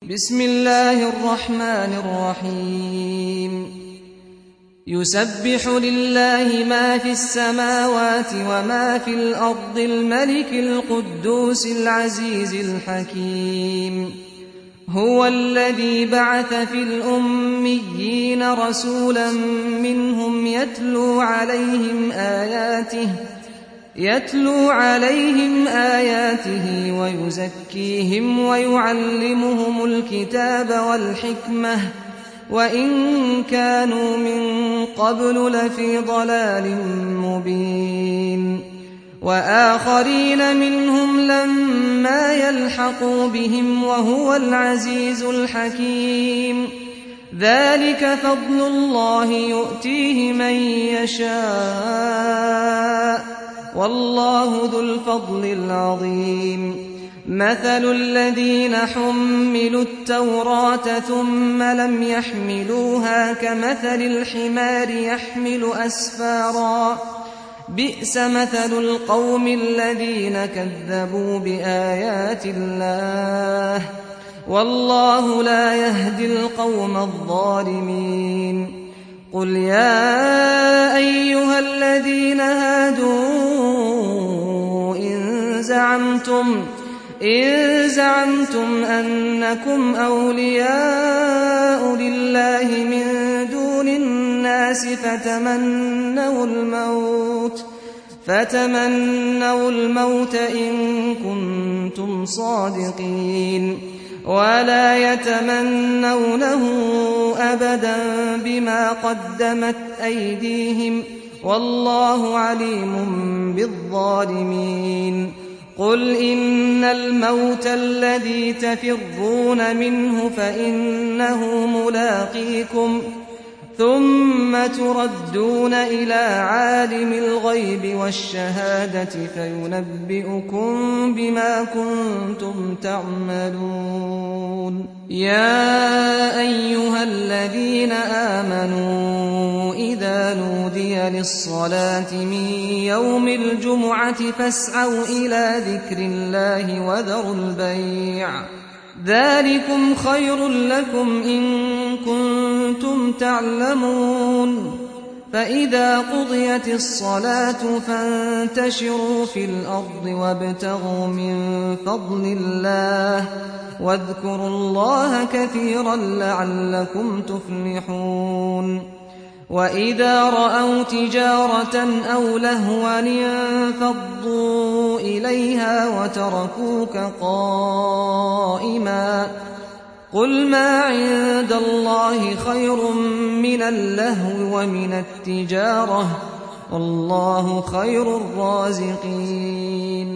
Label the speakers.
Speaker 1: بسم الله الرحمن الرحيم يسبح لله ما في السماوات وما في الأرض الملك القدوس العزيز الحكيم هو الذي بعث في الأميين رسولا منهم يتلو عليهم آياته ويزكيهم ويعلمهم الكتاب والحكمة وإن كانوا من قبل لفي ضلال مبين وآخرين منهم لما يلحقوا بهم وهو العزيز الحكيم ذلك فضل الله يؤتيه من يشاء والله ذو الفضل العظيم مثل الذين حملوا التوراة ثم لم يحملوها كمثل الحمار يحمل أسفارا بئس مثل القوم الذين كذبوا بآيات الله والله لا يهدي القوم الظالمين قل يا أيها الذين هادوا إن زعمتم أنكم أولياء لله من دون الناس فتمنوا الموت إن كنتم صادقين ولا يتمنونه أبدا بما قدمت أيديهم والله عليم بالظالمين قل إن الموت الذي تفرون منه فإنه ملاقيكم ثم تردون إلى عالم الغيب والشهادة فينبئكم بما كنتم تعملون يا أيها الذين آمنوا إذا نودي للصلاة من يوم الجمعة فاسعوا إلى ذكر الله وذروا البيع ذلكم خير لكم إن كنتم تعلمون فإذا قضيت الصلاة فانتشروا في الأرض وابتغوا من فضل الله واذكروا الله كثيرا لعلكم تفلحون وإذا رأوا تجارة أو لهوا انفضوا إليها وتركوك قائما قل ما عند الله خير من اللهو ومن التجارة والله خير الرازقين